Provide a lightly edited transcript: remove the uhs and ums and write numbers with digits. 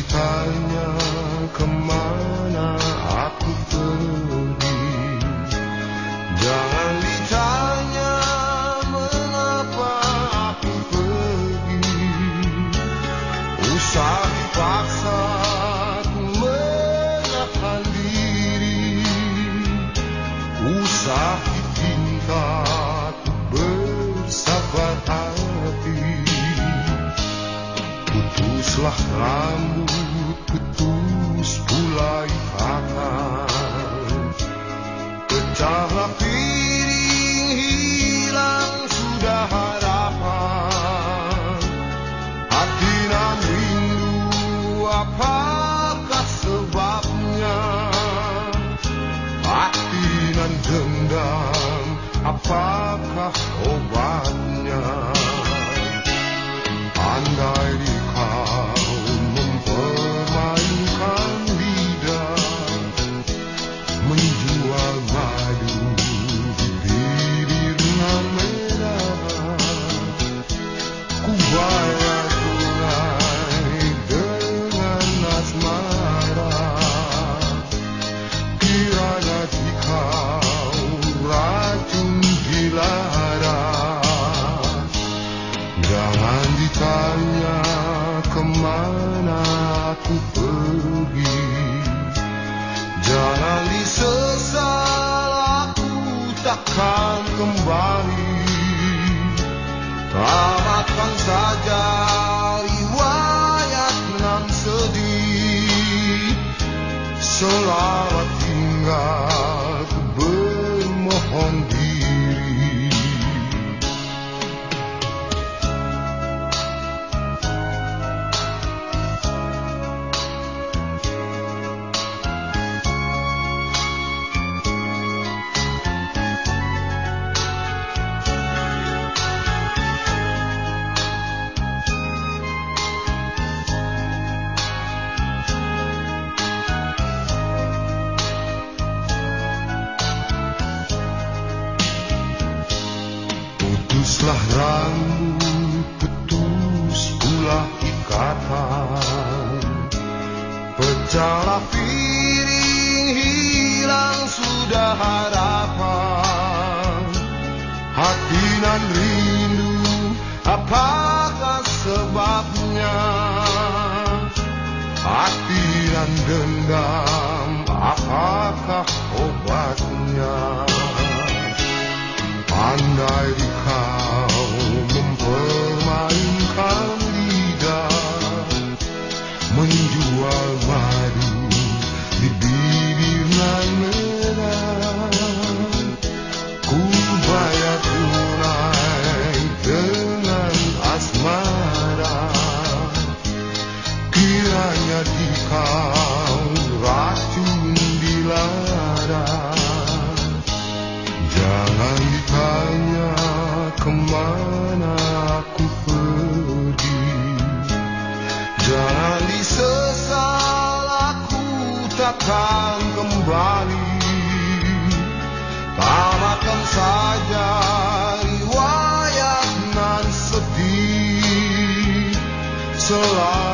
ditanya kemana aku pergi, jangan ditanya mengapa aku pergi. Usah dipaksa ku menahan diri, usah dipinta ku bersabar hati. Putuslah rambut, putus pula ikatan, pecahlah piring, hilang sudah harapan. Hati nan rindu, apakah sebabnya? Hati nan dendam, apakah obatnya? Andai kau mempermainkan lidah, menjual madu di bibir nan merah, ku bayar tunai dengan asmara. Kiranya kau racun dilarang, jangan ditanya kemana aku pergi, jangan disesal aku takkan kembali. Tamatkan saja riwayat nan sedih, selamat tinggal ku bermohon diri. Putuslah rambut, putus pula ikatan, pecahlah piring, hilang sudah harapan. Hati nan rindu, apakah sebabnya? Hati nan dendam, apakah obatnya? Andai kau mempermainkan lidah, menjual madu di bibir nan merah, ku bayar tunai dengan asmara. Kiranya kau racun dilarang, jangan ditanya kemana aku pergi, jangan disesal aku takkan kembali. Tamatkan saja riwayat nan sedih, selalu